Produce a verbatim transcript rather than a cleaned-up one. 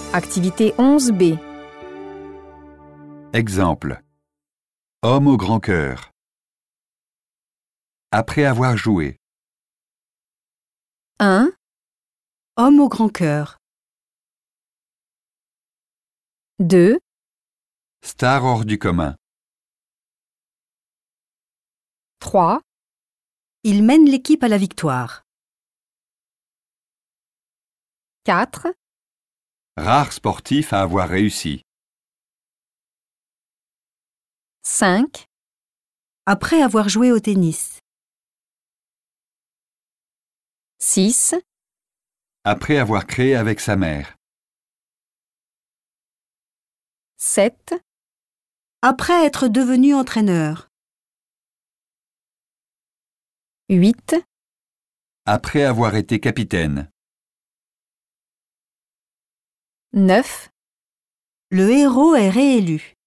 Activité onze B. Exemple. Homme au grand cœur. Après avoir joué. un. Homme au grand cœur. deux. Star hors du commun. trois. Il mène l'équipe à la victoire. quatre. Rare sportif à avoir réussi. cinq. Après avoir joué au tennis. six. Après avoir créé avec sa mère. sept. Après être devenu entraîneur. huit. Après avoir été capitaine. neuf. Le héros est réélu.